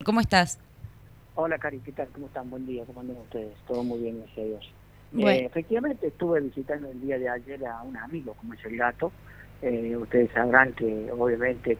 ¿cómo estás? Hola, Cari, ¿qué tal? ¿Cómo están? Buen día, ¿cómo andan ustedes? Todo muy bien, gracias a Dios. Bueno, Efectivamente, estuve visitando el día de ayer a un amigo, como es el gato. Ustedes sabrán que, obviamente,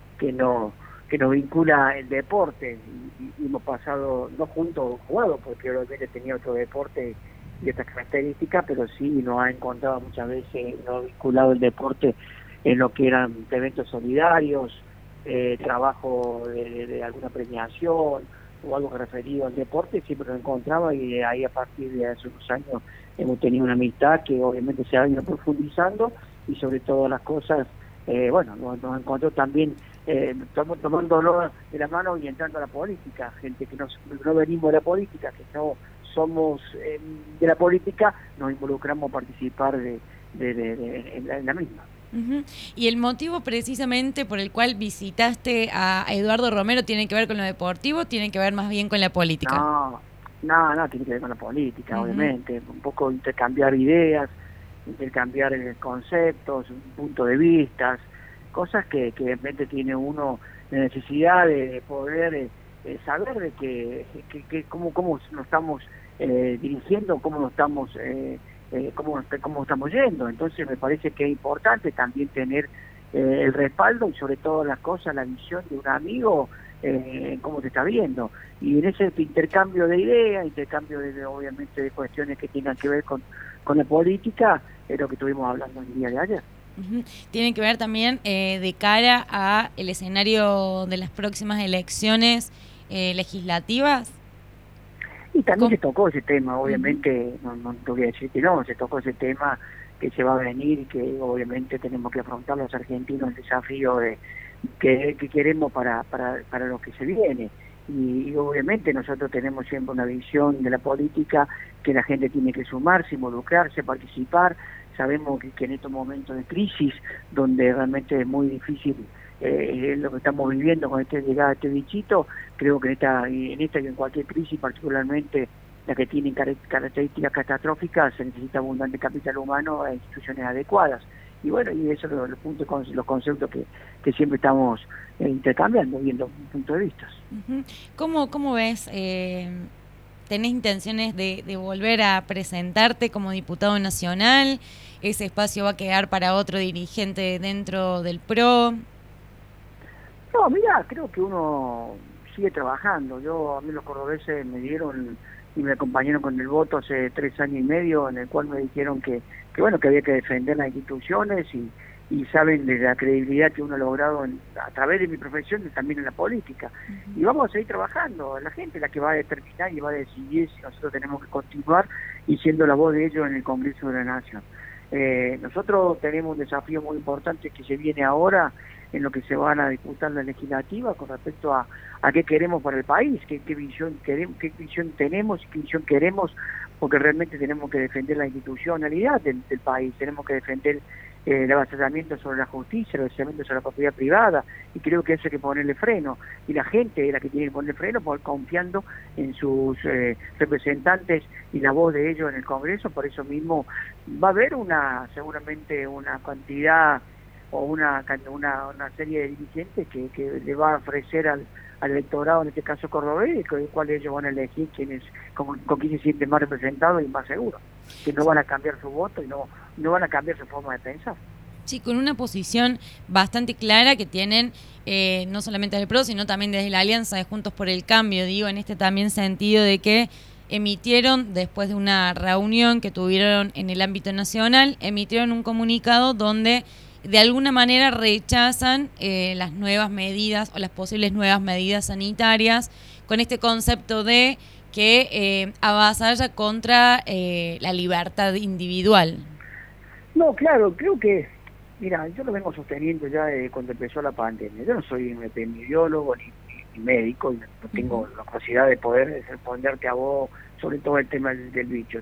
que nos vincula el deporte y hemos pasado, no juntos jugado, porque obviamente tenía otro deporte y otras características, pero sí nos ha encontrado muchas veces, nos ha vinculado el deporte en lo que eran eventos solidarios, trabajo de alguna premiación o algo referido al deporte, siempre lo encontraba y de ahí a partir de hace unos años hemos tenido una amistad que obviamente se ha ido profundizando y sobre todas las cosas, nos encontró también tomándonos de la mano y entrando a la política, gente que no venimos de la política, que no somos de la política, nos involucramos a participar en la misma. ujú. Y el motivo precisamente por el cual visitaste a Eduardo Romero tiene que ver con lo deportivo, tiene que ver más bien con la política. No, tiene que ver con la política, Ujú. obviamente, un poco intercambiar ideas, intercambiar conceptos, puntos de vista, cosas que realmente tiene uno la necesidad de poder saber de cómo nos estamos dirigiendo, cómo nos estamos cómo estamos yendo. Entonces me parece que es importante también tener el respaldo y sobre todo las cosas, la visión de un amigo, cómo te está viendo. Y en ese intercambio de ideas, intercambio obviamente de cuestiones que tengan que ver con la política, es lo que estuvimos hablando el día de ayer. Ujú. Tiene que ver también de cara a el escenario de las próximas elecciones legislativas. Y también ¿Cómo? se tocó ese tema, Ujú. obviamente, no te voy a decir que no, se tocó ese tema que se va a venir y que obviamente tenemos que afrontar los argentinos el desafío que queremos para lo que se viene. Y obviamente nosotros tenemos siempre una visión de la política que la gente tiene que sumarse, involucrarse, participar. Sabemos que en estos momentos de crisis, donde realmente es muy difícil lo que estamos viviendo con esta llegada de este bichito, creo que en esta y en cualquier crisis, particularmente la que tienen características catastróficas, se necesita abundante capital humano e instituciones adecuadas. Y bueno, y eso es los puntos, los conceptos que siempre estamos intercambiando, viendo puntos de vista. Ujú. ¿Cómo ves? ¿Tenés intenciones de volver a presentarte como diputado nacional? ¿Ese espacio va a quedar para otro dirigente dentro del PRO? No, mira, creo que uno sigue trabajando. A mí los cordobeses me dieron y me acompañaron con el voto hace 3 años y medio, en el cual me dijeron que bueno, que había que defender las instituciones y saben de la credibilidad que uno ha logrado a través de mi profesión y también en la política. Y vamos a seguir trabajando. La gente es la que va a determinar y va a decidir si nosotros tenemos que continuar y siendo la voz de ellos en el Congreso de la Nación. Nosotros tenemos un desafío muy importante que se viene ahora en lo que se van a disputar la legislativa con respecto a qué queremos para el país, qué visión queremos, qué visión tenemos y qué visión queremos, porque realmente tenemos que defender la institucionalidad del país, tenemos que defender el avasallamiento sobre la justicia, el avasallamiento sobre la propiedad privada, y creo que eso hay que ponerle freno, y la gente es la que tiene que ponerle freno confiando en sus representantes y la voz de ellos en el Congreso. Por eso mismo va a haber seguramente una cantidad o una serie de dirigentes que le va a ofrecer al electorado, en este caso cordobés, con el cual ellos van a elegir con quién se siente más representado y más seguro, que no van a cambiar su voto y no van a cambiar su forma de pensar. Sí, con una posición bastante clara que tienen no solamente desde el PRO, sino también desde la Alianza de Juntos por el Cambio, digo, en este también sentido de que emitieron, después de una reunión que tuvieron en el ámbito nacional, emitieron un comunicado donde de alguna manera rechazan las nuevas medidas o las posibles nuevas medidas sanitarias con este concepto de que avasalla contra la libertad individual. No, claro, creo que, mira, yo lo vengo sosteniendo ya cuando empezó la pandemia. Yo no soy un epidemiólogo ni médico, y no tengo la capacidad de poder responderte a vos sobre todo el tema del bicho,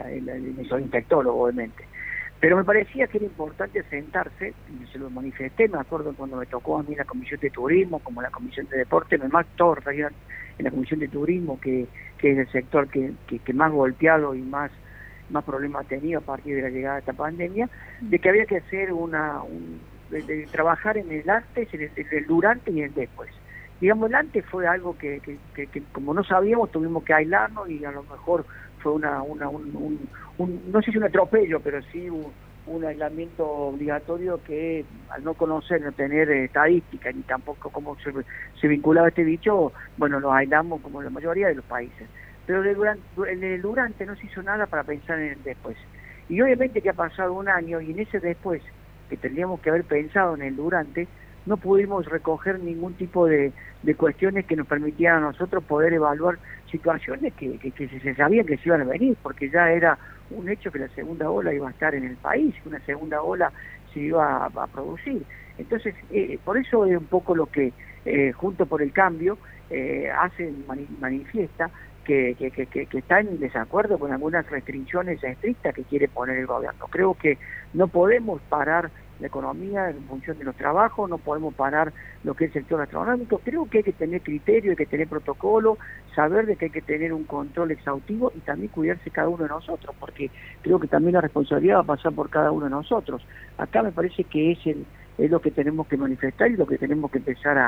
soy infectólogo, obviamente. Pero me parecía que era importante sentarse, y se lo manifesté, me acuerdo cuando me tocó a mí la Comisión de Turismo, como la Comisión de Deporte, me más todo en la Comisión de Turismo, que es el sector que más golpeado y más problemas ha tenido a partir de la llegada de esta pandemia, de que había que hacer de trabajar en el antes, en el durante y en el después. digamos, el antes fue algo que como no sabíamos tuvimos que aislarnos y a lo mejor fue no sé si un atropello, pero sí un aislamiento obligatorio que al no conocer, no tener estadísticas ni tampoco cómo se vinculaba este bicho, bueno, nos aislamos como la mayoría de los países. Pero en el durante no se hizo nada para pensar en el después. Y obviamente que ha pasado un año y en ese después, que tendríamos que haber pensado en el durante, no pudimos recoger ningún tipo de cuestiones que nos permitieran a nosotros poder evaluar situaciones que se sabían que se iban a venir, porque ya era un hecho que la segunda ola iba a estar en el país, que una segunda ola se iba a producir. Entonces, por eso es un poco lo que Junto por el Cambio manifiesta que está en desacuerdo con algunas restricciones estrictas que quiere poner el gobierno. Creo que no podemos parar la economía en función de los trabajos, no podemos parar lo que es el sector gastronómico. Creo que hay que tener criterio, hay que tener protocolo, saber de que hay que tener un control exhaustivo y también cuidarse cada uno de nosotros, porque creo que también la responsabilidad va a pasar por cada uno de nosotros. Acá me parece que es lo que tenemos que manifestar y lo que tenemos que empezar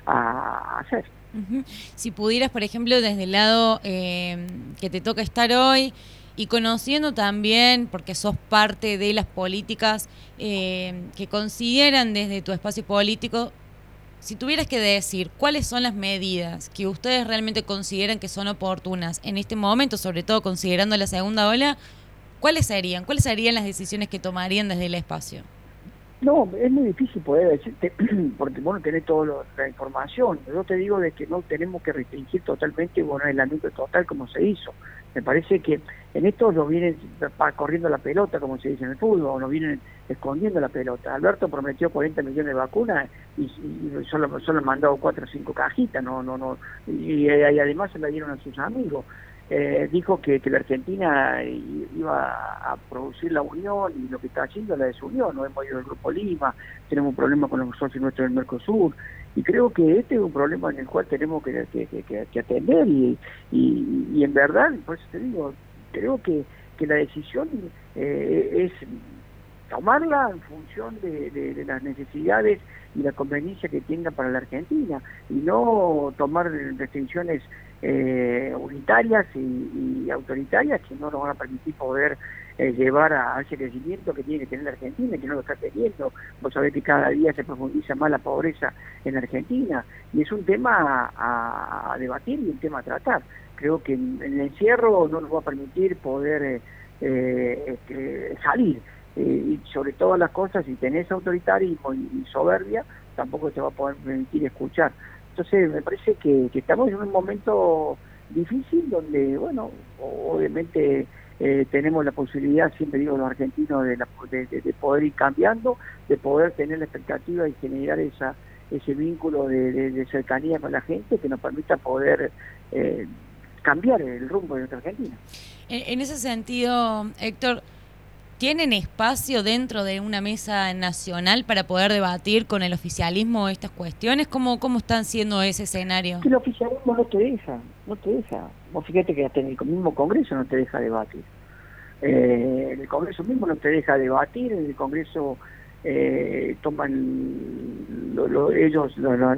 a hacer. Uh-huh. Si pudieras, por ejemplo, desde el lado que te toca estar hoy y conociendo también, porque sos parte de las políticas que consideran desde tu espacio político, si tuvieras que decir cuáles son las medidas que ustedes realmente consideran que son oportunas en este momento, sobre todo considerando la segunda ola, ¿cuáles serían? ¿Cuáles serían las decisiones que tomarían desde el espacio? No, es muy difícil poder decirte, porque vos no tenés toda la información. Yo te digo de que no tenemos que restringir totalmente el aislamiento total como se hizo. Me parece que en esto nos vienen corriendo la pelota, como se dice en el fútbol, o nos vienen escondiendo la pelota. Alberto prometió 40 millones de vacunas y solo han mandado 4 o 5 cajitas, y además se la dieron a sus amigos. Dijo que la Argentina iba a producir la unión y lo que está haciendo es la desunión. No hemos ido al Grupo Lima, tenemos un problema con los socios nuestros del Mercosur y creo que este es un problema en el cual tenemos que atender y en verdad, por eso te digo, creo que la decisión es tomarla en función de las necesidades y la conveniencia que tenga para la Argentina y no tomar restricciones unitarias y autoritarias que no nos van a permitir poder llevar a ese crecimiento que tiene que tener la Argentina, que no lo está teniendo. Vos sabés que cada día se profundiza más la pobreza en Argentina y es un tema a debatir y un tema a tratar. Creo que en el encierro no nos va a permitir poder salir. Y sobre todas las cosas, si tenés autoritarismo y soberbia, tampoco te va a poder permitir escuchar. Entonces me parece que estamos en un momento difícil donde, bueno, obviamente tenemos la posibilidad, siempre digo los argentinos, de poder ir cambiando, de poder tener la expectativa y generar ese vínculo de cercanía con la gente que nos permita poder cambiar el rumbo de nuestra Argentina. En ese sentido, Héctor, ¿tienen espacio dentro de una mesa nacional para poder debatir con el oficialismo estas cuestiones? ¿Cómo están siendo ese escenario? Que el oficialismo no te deja. Vos fíjate que hasta en el mismo Congreso no te deja debatir. En el Congreso mismo no te deja debatir, en el Congreso toman ellos,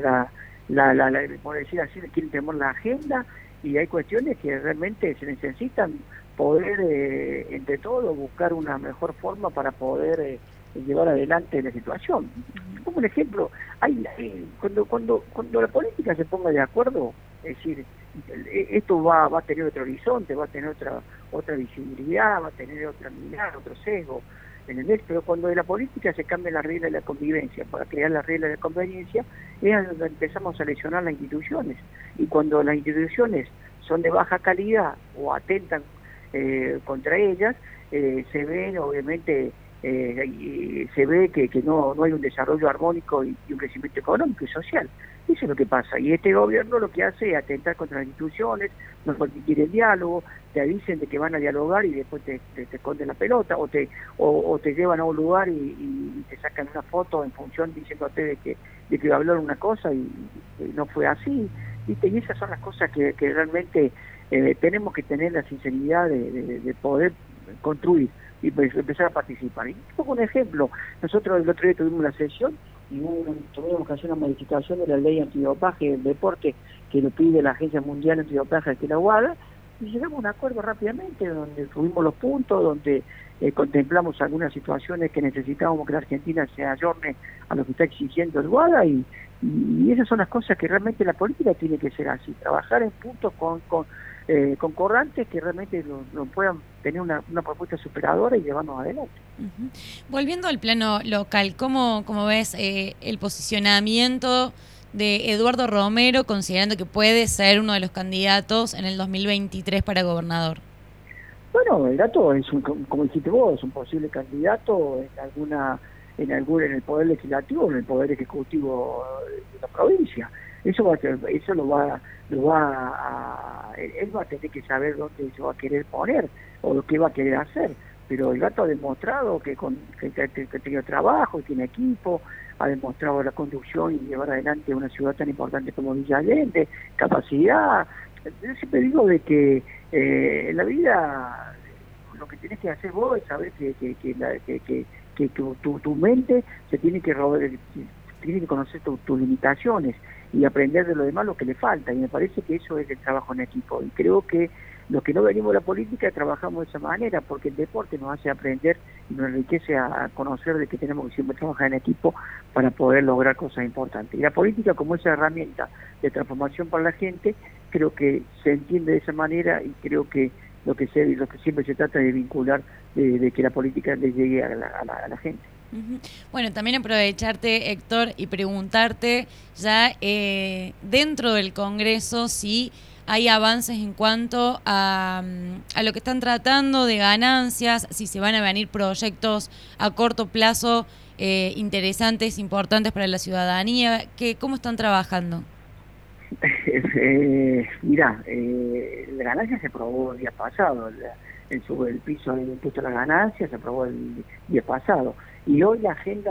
por decir así, quieren tener la agenda y hay cuestiones que realmente se necesitan poder entre todos buscar una mejor forma para poder llevar adelante la situación. Como un ejemplo, cuando la política se ponga de acuerdo, es decir, esto va a tener otro horizonte, va a tener otra visibilidad, va a tener otra mirada, otro sesgo, ¿entendés? Pero cuando de la política se cambia la regla de la convivencia para crear la regla de la conveniencia, es donde empezamos a lesionar las instituciones. Y cuando las instituciones son de baja calidad o atentan contra ellas, se ven obviamente se ve que no hay un desarrollo armónico y un crecimiento económico y social. Eso es lo que pasa, y este gobierno lo que hace es atentar contra las instituciones, no permitir el diálogo, te avisen de que van a dialogar y después te esconden la pelota, o te llevan a un lugar y te sacan una foto en función diciéndote de que va a hablar una cosa y no fue así, ¿viste? Y esas son las cosas que realmente tenemos que tener la sinceridad de poder construir y empezar a participar. Y pongo un ejemplo, nosotros el otro día tuvimos una sesión y tuvimos que hacer una modificación de la ley antidopaje del deporte que lo pide la Agencia Mundial Antidopaje de la UADA, y llegamos a un acuerdo rápidamente donde tuvimos los puntos, donde contemplamos algunas situaciones que necesitábamos que la Argentina se ayorne a lo que está exigiendo el WADA, y esas son las cosas que realmente la política tiene que ser así, trabajar en puntos concordantes que realmente lo puedan tener una propuesta superadora y llevarnos adelante. Uh-huh. Volviendo al plano local, ¿cómo ves el posicionamiento de Eduardo Romero, considerando que puede ser uno de los candidatos en el 2023 para gobernador? Bueno, el dato es como dijiste vos, es un posible candidato en el poder legislativo o en el poder ejecutivo de la provincia. Él va a tener que saber dónde se va a querer poner o lo que va a querer hacer. Pero el gato ha demostrado que tiene trabajo, tiene equipo, ha demostrado la conducción y llevar adelante una ciudad tan importante como Villa Allende, capacidad. Yo siempre digo de que en la vida lo que tenés que hacer vos es saber que tu mente se tiene que conocer tus limitaciones y aprender de lo demás lo que le falta, y me parece que eso es el trabajo en equipo, y creo que los que no venimos de la política trabajamos de esa manera, porque el deporte nos hace aprender y nos enriquece a conocer de que tenemos que siempre trabajar en equipo para poder lograr cosas importantes. Y la política, como esa herramienta de transformación para la gente, creo que se entiende de esa manera, y creo que lo que siempre se trata de vincular, de que la política le llegue a la gente. Uh-huh. Bueno, también aprovecharte, Héctor, y preguntarte ya dentro del Congreso si hay avances en cuanto a lo que están tratando de ganancias, si se van a venir proyectos a corto plazo interesantes, importantes para la ciudadanía, ¿cómo están trabajando? Mirá, la ganancia se aprobó el día pasado, el piso del impuesto a la ganancia se aprobó el día pasado, y hoy la agenda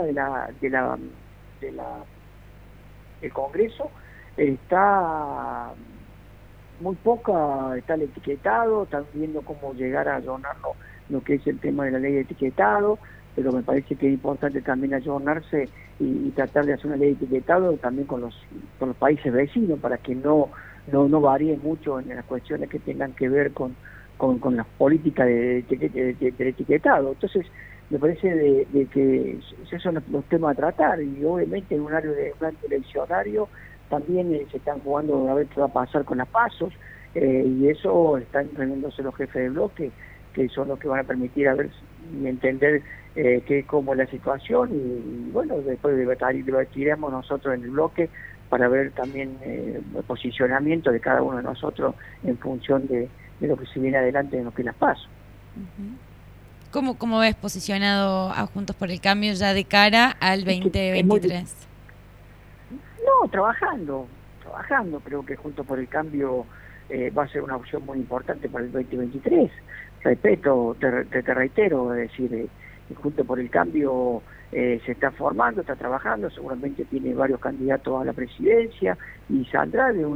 del Congreso está muy poca, está el etiquetado, están viendo cómo llegar a adornarlo lo que es el tema de la ley de etiquetado, pero me parece que es importante también ayornarse y tratar de hacer una ley de etiquetado también con los países vecinos, para que no varíe mucho en las cuestiones que tengan que ver con las políticas del etiquetado. Entonces, me parece de que esos son los temas a tratar, y obviamente en un año eleccionario también se están jugando a ver qué va a pasar con las pasos, y eso están reuniéndose los jefes de bloque, que son los que van a permitir a ver y entender cómo es la situación, y bueno, después debatiremos nosotros en el bloque para ver también el posicionamiento de cada uno de nosotros en función de lo que se viene adelante en lo que las paso. Uh-huh. ¿Cómo ves posicionado a Juntos por el Cambio ya de cara al 2023? No, trabajando, creo que Juntos por el Cambio va a ser una opción muy importante para el 2023. Respeto, te reitero, es decir, Juntos por el Cambio se está formando, está trabajando, seguramente tiene varios candidatos a la presidencia, y saldrá de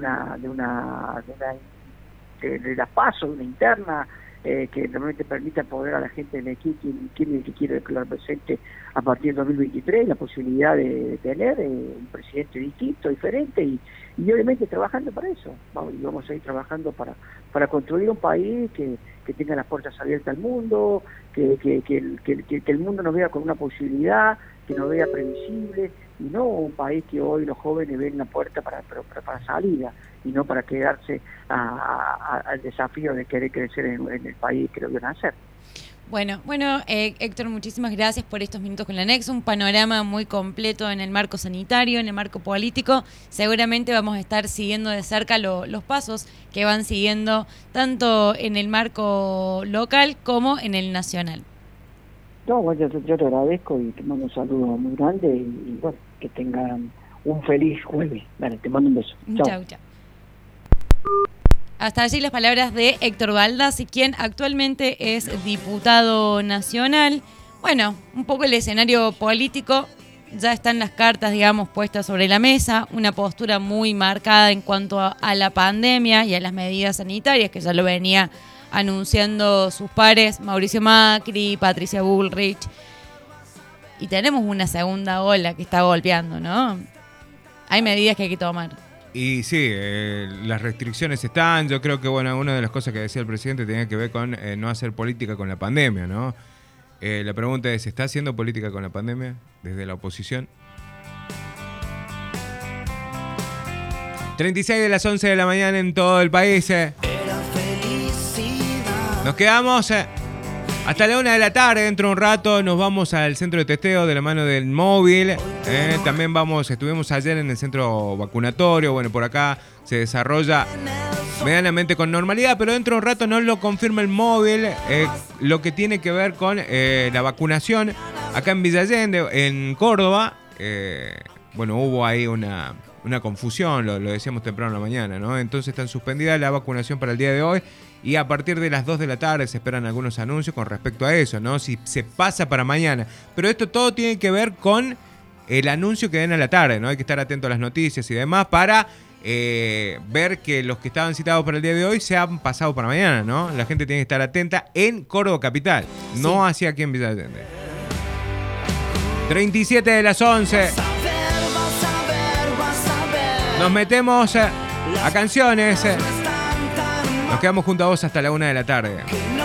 las pasos, de una interna que realmente permita poder a la gente elegir quién quiere que lo represente a partir de 2023, la posibilidad de tener un presidente distinto, diferente, y obviamente trabajando para eso. Vamos a ir trabajando para construir un país que tenga las puertas abiertas al mundo, que el mundo nos vea con una posibilidad, que nos vea previsible, y no un país que hoy los jóvenes ven la puerta para salida, y no para quedarse al desafío de querer crecer en el país que lo vio nacer. Bueno, Héctor, muchísimas gracias por estos minutos con la Nexo, un panorama muy completo en el marco sanitario, en el marco político. Seguramente vamos a estar siguiendo de cerca los pasos que van siguiendo tanto en el marco local como en el nacional. No, bueno, yo te agradezco y te mando un saludo muy grande, y bueno, que tengan un feliz jueves. Dale, te mando un beso. Chau. Hasta allí las palabras de Héctor Baldassi, quien actualmente es diputado nacional. Bueno, un poco el escenario político, ya están las cartas, digamos, puestas sobre la mesa, una postura muy marcada en cuanto a la pandemia y a las medidas sanitarias, que ya lo venía anunciando sus pares, Mauricio Macri, Patricia Bullrich. y tenemos una segunda ola que está golpeando, ¿no? Hay medidas que hay que tomar. Y sí, las restricciones están. Yo creo que, bueno, una de las cosas que decía el presidente tenía que ver con no hacer política con la pandemia, ¿no? La pregunta es, ¿se está haciendo política con la pandemia desde la oposición? 36 de las 11 de la mañana en todo el país. Nos quedamos hasta la 1 de la tarde. Dentro de un rato nos vamos al centro de testeo de la mano del móvil. También estuvimos ayer en el centro vacunatorio. Bueno, por acá se desarrolla medianamente con normalidad, pero dentro de un rato no lo confirma el móvil. Lo que tiene que ver con la vacunación acá en Villa Allende, en Córdoba. Bueno, hubo ahí una confusión, lo decíamos temprano en la mañana, ¿no? Entonces están suspendidas la vacunación para el día de hoy y a partir de las 2 de la tarde se esperan algunos anuncios con respecto a eso, ¿no? Si se pasa para mañana. Pero esto todo tiene que ver con el anuncio que den a la tarde, ¿no? Hay que estar atento a las noticias y demás para ver que los que estaban citados para el día de hoy se han pasado para mañana, ¿no? La gente tiene que estar atenta en Córdoba Capital, no hacia aquí en Villa Allende. 37 de las 11. Nos metemos a canciones. Nos quedamos junto a vos hasta la 1 de la tarde.